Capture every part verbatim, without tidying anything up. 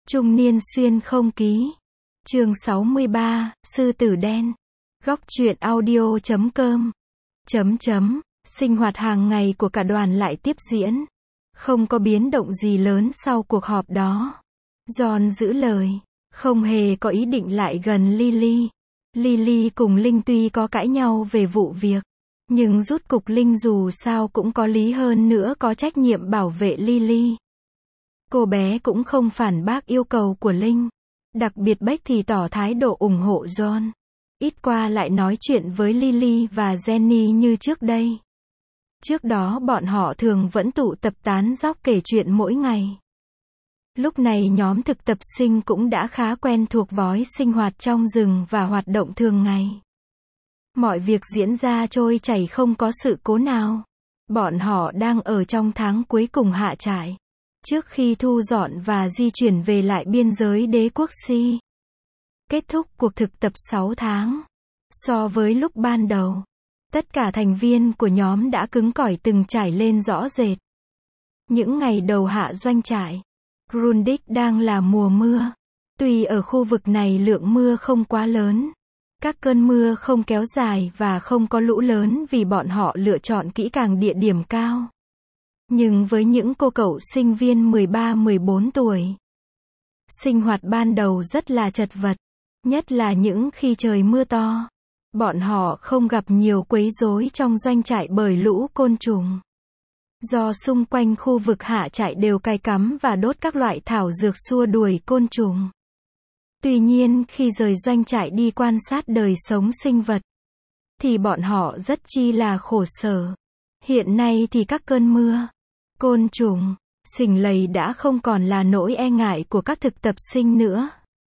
Trung niên xuyên không ký. Chương sáu mươi ba, Sư tử đen. Góc truyện audio chấm com. Chấm chấm, sinh hoạt hàng ngày của cả đoàn lại tiếp diễn. Không có biến động gì lớn sau cuộc họp đó. John giữ lời, không hề có ý định lại gần Lily. Lily cùng Linh tuy có cãi nhau về vụ việc, nhưng rút cục Linh dù sao cũng có lý hơn nữa có trách nhiệm bảo vệ Lily. Cô bé cũng không phản bác yêu cầu của Linh. Đặc biệt Beck thì tỏ thái độ ủng hộ John. Ít qua lại nói chuyện với Lily và Jenny như trước đây. Trước đó bọn họ thường vẫn tụ tập tán dóc kể chuyện mỗi ngày. Lúc này nhóm thực tập sinh cũng đã khá quen thuộc vói sinh hoạt trong rừng và hoạt động thường ngày. Mọi việc diễn ra trôi chảy không có sự cố nào. Bọn họ đang ở trong tháng cuối cùng hạ trại, trước khi thu dọn và di chuyển về lại biên giới đế quốc Si. Kết thúc cuộc thực tập sáu tháng. So với lúc ban đầu, tất cả thành viên của nhóm đã cứng cỏi từng trải lên rõ rệt. Những ngày đầu hạ doanh trại, Grundig đang là mùa mưa. Tuy ở khu vực này lượng mưa không quá lớn, các cơn mưa không kéo dài và không có lũ lớn vì bọn họ lựa chọn kỹ càng địa điểm cao. Nhưng với những cô cậu sinh viên mười ba mười bốn tuổi, sinh hoạt ban đầu rất là chật vật, nhất là những khi trời mưa to. Bọn họ không gặp nhiều quấy rối trong doanh trại bởi lũ côn trùng. Do xung quanh khu vực hạ trại đều cài cắm và đốt các loại thảo dược xua đuổi côn trùng. Tuy nhiên khi rời doanh trại đi quan sát đời sống sinh vật, thì bọn họ rất chi là khổ sở. Hiện nay thì các cơn mưa, côn trùng, sình lầy đã không còn là nỗi e ngại của các thực tập sinh nữa.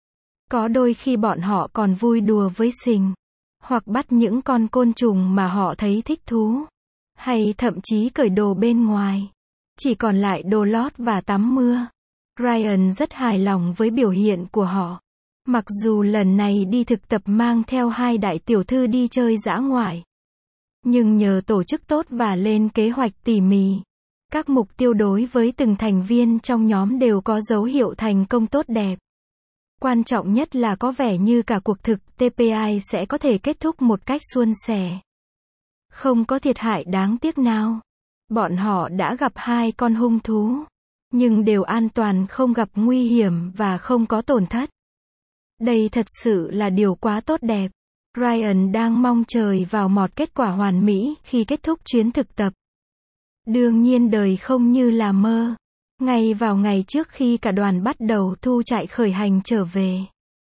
Có đôi khi bọn họ còn vui đùa với sình, hoặc bắt những con côn trùng mà họ thấy thích thú, hay thậm chí cởi đồ bên ngoài, chỉ còn lại đồ lót và tắm mưa. Ryan rất hài lòng với biểu hiện của họ. Mặc dù lần này đi thực tập mang theo hai đại tiểu thư đi chơi dã ngoại, nhưng nhờ tổ chức tốt và lên kế hoạch tỉ mỉ, các mục tiêu đối với từng thành viên trong nhóm đều có dấu hiệu thành công tốt đẹp. Quan trọng nhất là có vẻ như cả cuộc thực tê pê i sẽ có thể kết thúc một cách suôn sẻ. Không có thiệt hại đáng tiếc nào. Bọn họ đã gặp hai con hung thú, nhưng đều an toàn, không gặp nguy hiểm và không có tổn thất. Đây thật sự là điều quá tốt đẹp. Ryan đang mong chờ vào một kết quả hoàn mỹ khi kết thúc chuyến thực tập. Đương nhiên đời không như là mơ. Ngay vào ngày trước khi cả đoàn bắt đầu thu trại khởi hành trở về,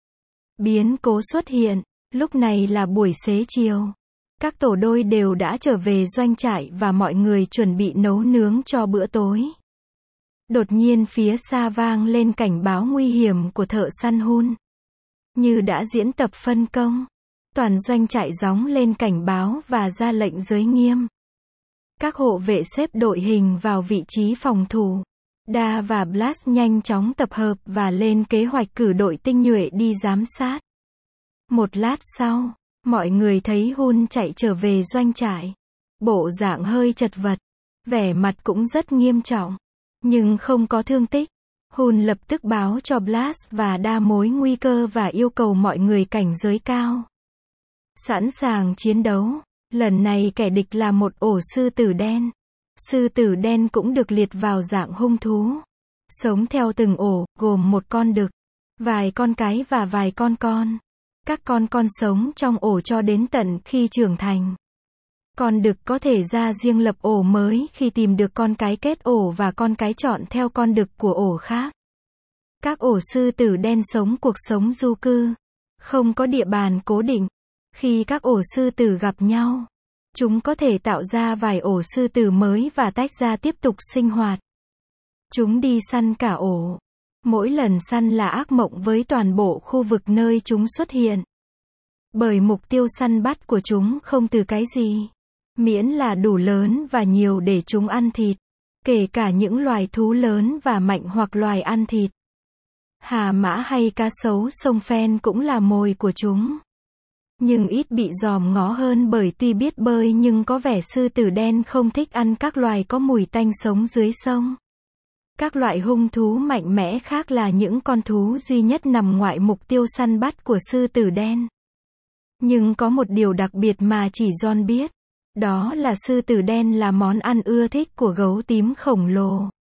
biến cố xuất hiện. Lúc này là buổi xế chiều. Các tổ đôi đều đã trở về doanh trại và mọi người chuẩn bị nấu nướng cho bữa tối. Đột nhiên phía xa vang lên cảnh báo nguy hiểm của thợ săn Hun. Như đã diễn tập phân công, toàn doanh trại gióng lên cảnh báo và ra lệnh giới nghiêm. Các hộ vệ xếp đội hình vào vị trí phòng thủ. Da và Blast nhanh chóng tập hợp và lên kế hoạch cử đội tinh nhuệ đi giám sát. Một lát sau, mọi người thấy Hun chạy trở về doanh trại. Bộ dạng hơi chật vật, vẻ mặt cũng rất nghiêm trọng, nhưng không có thương tích. Hun lập tức báo cho Blast và Da mối nguy cơ và yêu cầu mọi người cảnh giới cao, sẵn sàng chiến đấu. Lần này kẻ địch là một ổ sư tử đen. Sư tử đen cũng được liệt vào dạng hung thú, sống theo từng ổ, gồm một con đực, vài con cái và vài con con. Các con con sống trong ổ cho đến tận khi trưởng thành. Con đực có thể ra riêng lập ổ mới khi tìm được con cái kết ổ và con cái chọn theo con đực của ổ khác. Các ổ sư tử đen sống cuộc sống du cư, không có địa bàn cố định. Khi các ổ sư tử gặp nhau, chúng có thể tạo ra vài ổ sư tử mới và tách ra tiếp tục sinh hoạt. Chúng đi săn cả ổ. Mỗi lần săn là ác mộng với toàn bộ khu vực nơi chúng xuất hiện. Bởi mục tiêu săn bắt của chúng không từ cái gì, miễn là đủ lớn và nhiều để chúng ăn thịt. Kể cả những loài thú lớn và mạnh hoặc loài ăn thịt. Hà mã hay cá sấu sông Phen cũng là mồi của chúng. Nhưng ít bị dòm ngó hơn bởi tuy biết bơi nhưng có vẻ sư tử đen không thích ăn các loài có mùi tanh sống dưới sông. Các loại hung thú mạnh mẽ khác là những con thú duy nhất nằm ngoại mục tiêu săn bắt của sư tử đen. Nhưng có một điều đặc biệt mà chỉ John biết. Đó là sư tử đen là món ăn ưa thích của gấu tím khổng lồ.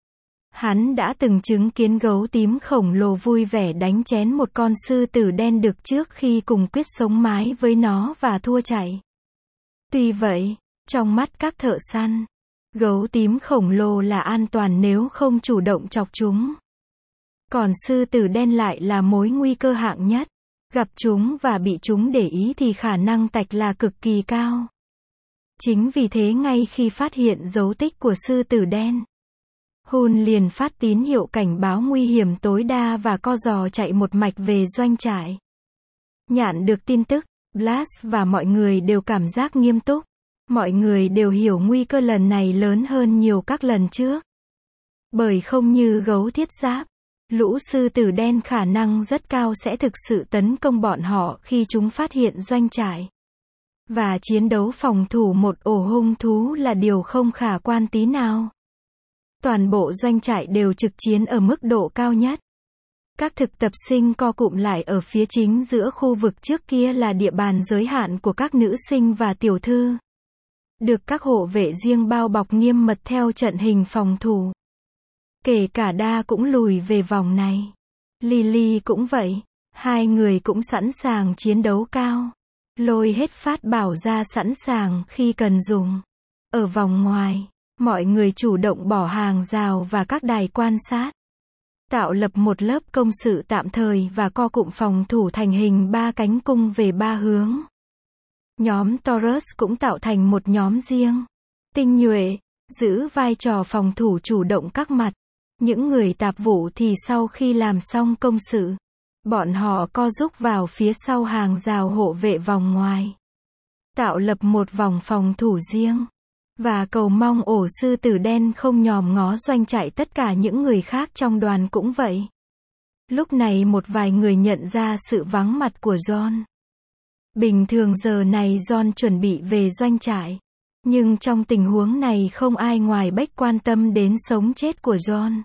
Hắn đã từng chứng kiến gấu tím khổng lồ vui vẻ đánh chén một con sư tử đen đực trước khi cùng quyết sống mái với nó và thua chạy. Tuy vậy, trong mắt các thợ săn, gấu tím khổng lồ là an toàn nếu không chủ động chọc chúng. Còn sư tử đen lại là mối nguy cơ hạng nhất. Gặp chúng và bị chúng để ý thì khả năng tạch là cực kỳ cao. Chính vì thế ngay khi phát hiện dấu tích của sư tử đen, Hun liền phát tín hiệu cảnh báo nguy hiểm tối đa và co giò chạy một mạch về doanh trại. Nhận được tin tức, Blast và mọi người đều cảm giác nghiêm túc. Mọi người đều hiểu nguy cơ lần này lớn hơn nhiều các lần trước. Bởi không như gấu thiết giáp, lũ sư tử đen khả năng rất cao sẽ thực sự tấn công bọn họ khi chúng phát hiện doanh trại. Và chiến đấu phòng thủ một ổ hung thú là điều không khả quan tí nào. Toàn bộ doanh trại đều trực chiến ở mức độ cao nhất. Các thực tập sinh co cụm lại ở phía chính giữa khu vực trước kia là địa bàn giới hạn của các nữ sinh và tiểu thư. Được các hộ vệ riêng bao bọc nghiêm mật theo trận hình phòng thủ. Kể cả Đa cũng lùi về vòng này. Lily cũng vậy. Hai người cũng sẵn sàng chiến đấu cao. Lôi hết phát bảo ra sẵn sàng khi cần dùng. Ở vòng ngoài, mọi người chủ động bỏ hàng rào và các đài quan sát. Tạo lập một lớp công sự tạm thời và co cụm phòng thủ thành hình ba cánh cung về ba hướng. Nhóm Taurus cũng tạo thành một nhóm riêng. Tinh nhuệ, giữ vai trò phòng thủ chủ động các mặt. Những người tạp vụ thì sau khi làm xong công sự, bọn họ co rúc vào phía sau hàng rào hộ vệ vòng ngoài. Tạo lập một vòng phòng thủ riêng. Và cầu mong ổ sư tử đen không nhòm ngó doanh trại tất cả những người khác trong đoàn cũng vậy. Lúc này một vài người nhận ra sự vắng mặt của John. Bình thường giờ này John chuẩn bị về doanh trại. Nhưng trong tình huống này không ai ngoài Beck quan tâm đến sống chết của John.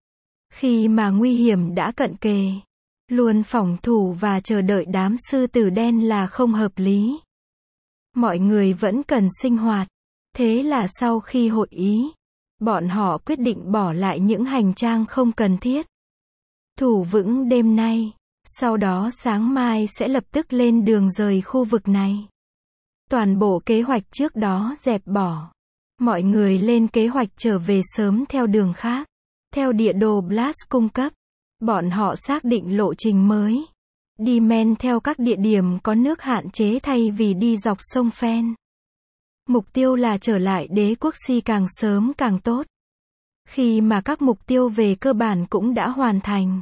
Khi mà nguy hiểm đã cận kề, luôn phòng thủ và chờ đợi đám sư tử đen là không hợp lý. Mọi người vẫn cần sinh hoạt. Thế là sau khi hội ý, bọn họ quyết định bỏ lại những hành trang không cần thiết. Thủ vững đêm nay, sau đó sáng mai sẽ lập tức lên đường rời khu vực này. Toàn bộ kế hoạch trước đó dẹp bỏ. Mọi người lên kế hoạch trở về sớm theo đường khác. Theo địa đồ Blast cung cấp, bọn họ xác định lộ trình mới. Đi men theo các địa điểm có nước hạn chế thay vì đi dọc sông Phen. Mục tiêu là trở lại đế quốc Si càng sớm càng tốt. Khi mà các mục tiêu về cơ bản cũng đã hoàn thành.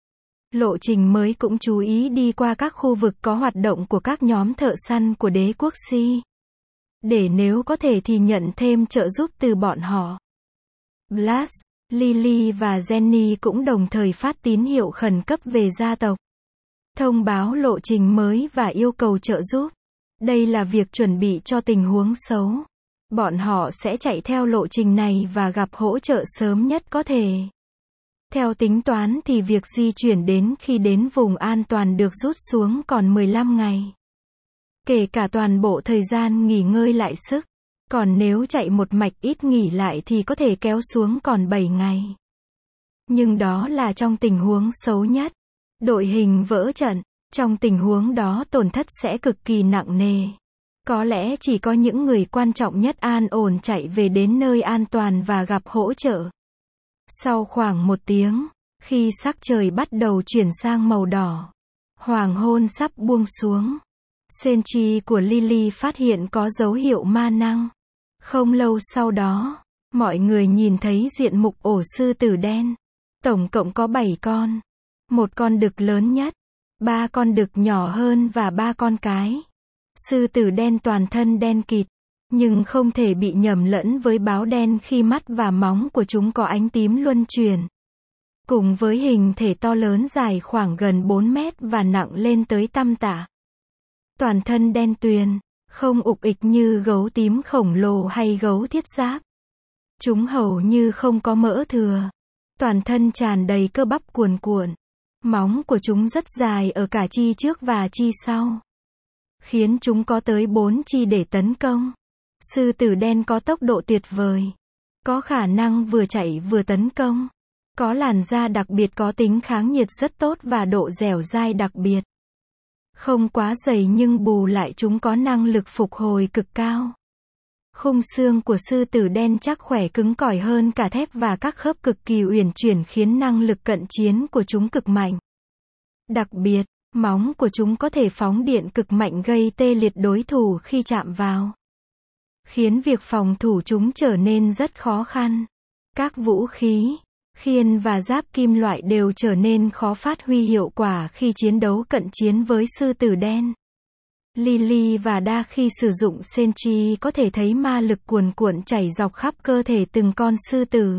Lộ trình mới cũng chú ý đi qua các khu vực có hoạt động của các nhóm thợ săn của đế quốc Si. Để nếu có thể thì nhận thêm trợ giúp từ bọn họ. Blast, Lily và Jenny cũng đồng thời phát tín hiệu khẩn cấp về gia tộc. Thông báo lộ trình mới và yêu cầu trợ giúp. Đây là việc chuẩn bị cho tình huống xấu. Bọn họ sẽ chạy theo lộ trình này và gặp hỗ trợ sớm nhất có thể. Theo tính toán thì việc di chuyển đến khi đến vùng an toàn được rút xuống còn mười lăm ngày. Kể cả toàn bộ thời gian nghỉ ngơi lại sức. Còn nếu chạy một mạch ít nghỉ lại thì có thể kéo xuống còn bảy ngày. Nhưng đó là trong tình huống xấu nhất. Đội hình vỡ trận. Trong tình huống đó tổn thất sẽ cực kỳ nặng nề. Có lẽ chỉ có những người quan trọng nhất an ổn chạy về đến nơi an toàn và gặp hỗ trợ. Sau khoảng một tiếng, khi sắc trời bắt đầu chuyển sang màu đỏ, hoàng hôn sắp buông xuống, Senchi của Lily phát hiện có dấu hiệu ma năng. Không lâu sau đó, mọi người nhìn thấy diện mục ổ sư tử đen. Tổng cộng có bảy con. Một con đực lớn nhất, ba con đực nhỏ hơn và ba con cái. Sư tử đen toàn thân đen kịt, nhưng không thể bị nhầm lẫn với báo đen khi mắt và móng của chúng có ánh tím luân chuyển. Cùng với hình thể to lớn dài khoảng gần bốn mét và nặng lên tới tăm tả. Toàn thân đen tuyền, không ục ịch như gấu tím khổng lồ hay gấu thiết giáp. Chúng hầu như không có mỡ thừa. Toàn thân tràn đầy cơ bắp cuồn cuộn. Móng của chúng rất dài ở cả chi trước và chi sau, khiến chúng có tới bốn chi để tấn công. Sư tử đen có tốc độ tuyệt vời, có khả năng vừa chạy vừa tấn công, có làn da đặc biệt có tính kháng nhiệt rất tốt và độ dẻo dai đặc biệt. Không quá dày nhưng bù lại chúng có năng lực phục hồi cực cao. Khung xương của sư tử đen chắc khỏe cứng cỏi hơn cả thép và các khớp cực kỳ uyển chuyển khiến năng lực cận chiến của chúng cực mạnh. Đặc biệt, móng của chúng có thể phóng điện cực mạnh gây tê liệt đối thủ khi chạm vào, khiến việc phòng thủ chúng trở nên rất khó khăn. Các vũ khí, khiên và giáp kim loại đều trở nên khó phát huy hiệu quả khi chiến đấu cận chiến với sư tử đen. Lily và Da khi sử dụng Sentry có thể thấy ma lực cuồn cuộn chảy dọc khắp cơ thể từng con sư tử.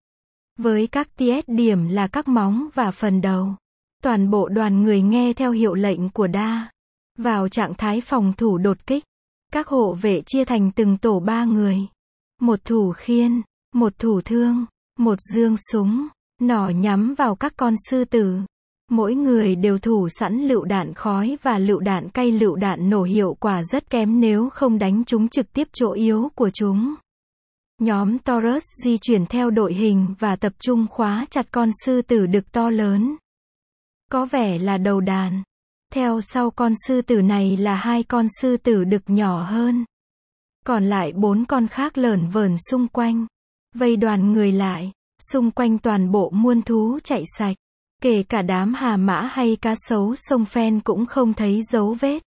Với các ts điểm là các móng và phần đầu, toàn bộ đoàn người nghe theo hiệu lệnh của Da vào trạng thái phòng thủ đột kích. Các hộ vệ chia thành từng tổ ba người. Một thủ khiên, một thủ thương, một dương súng, nỏ nhắm vào các con sư tử. Mỗi người đều thủ sẵn lựu đạn khói và lựu đạn cay. Lựu đạn nổ hiệu quả rất kém nếu không đánh trúng trực tiếp chỗ yếu của chúng. Nhóm Taurus di chuyển theo đội hình và tập trung khóa chặt con sư tử đực to lớn, có vẻ là đầu đàn. Theo sau con sư tử này là hai con sư tử đực nhỏ hơn. Còn lại bốn con khác lởn vởn xung quanh, vây đoàn người lại. Xung quanh toàn bộ muôn thú chạy sạch, kể cả đám hà mã hay cá sấu sông phen cũng không thấy dấu vết.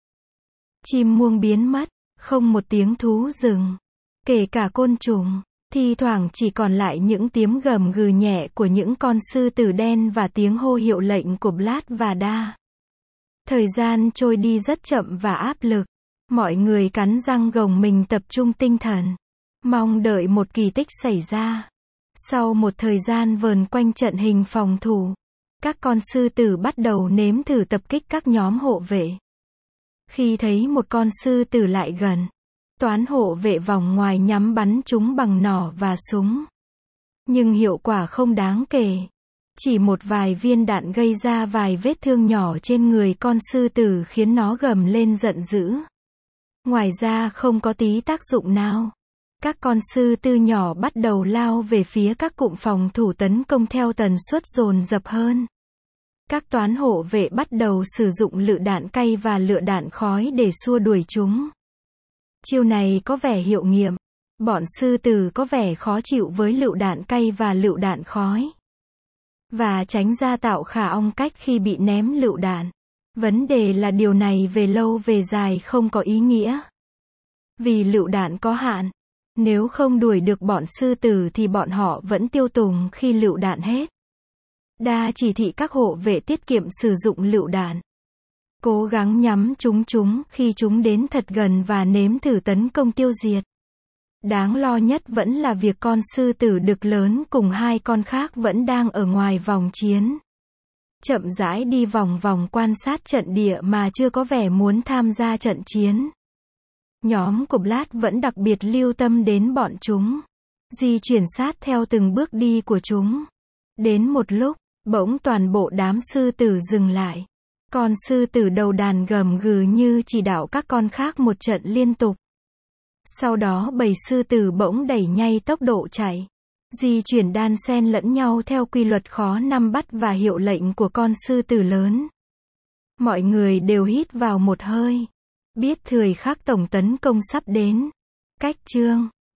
Chim muông biến mất, không một tiếng thú rừng. Kể cả côn trùng, thi thoảng chỉ còn lại những tiếng gầm gừ nhẹ của những con sư tử đen và tiếng hô hiệu lệnh của Blad và Da. Thời gian trôi đi rất chậm và áp lực. Mọi người cắn răng gồng mình tập trung tinh thần, mong đợi một kỳ tích xảy ra. Sau một thời gian vờn quanh trận hình phòng thủ, các con sư tử bắt đầu nếm thử tập kích các nhóm hộ vệ. Khi thấy một con sư tử lại gần, toán hộ vệ vòng ngoài nhắm bắn chúng bằng nỏ và súng. Nhưng hiệu quả không đáng kể. Chỉ một vài viên đạn gây ra vài vết thương nhỏ trên người con sư tử khiến nó gầm lên giận dữ. Ngoài ra không có tí tác dụng nào. Các con sư tử nhỏ bắt đầu lao về phía các cụm phòng thủ tấn công theo tần suất dồn dập hơn. Các toán hộ vệ bắt đầu sử dụng lựu đạn cay và lựu đạn khói để xua đuổi chúng. Chiêu này có vẻ hiệu nghiệm. Bọn sư tử có vẻ khó chịu với lựu đạn cay và lựu đạn khói, và tránh ra tạo khả ong cách khi bị ném lựu đạn. Vấn đề là điều này về lâu về dài không có ý nghĩa. Vì lựu đạn có hạn, nếu không đuổi được bọn sư tử thì bọn họ vẫn tiêu tùng khi lựu đạn hết. Da chỉ thị các hộ vệ tiết kiệm sử dụng lựu đạn. Cố gắng nhắm chúng chúng khi chúng đến thật gần và nếm thử tấn công tiêu diệt. Đáng lo nhất vẫn là việc con sư tử đực lớn cùng hai con khác vẫn đang ở ngoài vòng chiến. Chậm rãi đi vòng vòng quan sát trận địa mà chưa có vẻ muốn tham gia trận chiến. Nhóm của Blad vẫn đặc biệt lưu tâm đến bọn chúng, di chuyển sát theo từng bước đi của chúng. Đến một lúc, bỗng toàn bộ đám sư tử dừng lại. Con sư tử đầu đàn gầm gừ như chỉ đạo các con khác một trận liên tục. Sau đó bầy sư tử bỗng đẩy nhanh tốc độ chạy, di chuyển đan xen lẫn nhau theo quy luật khó nắm bắt và hiệu lệnh của con sư tử lớn. Mọi người đều hít vào một hơi, biết thời khắc tổng tấn công sắp đến. Cách chương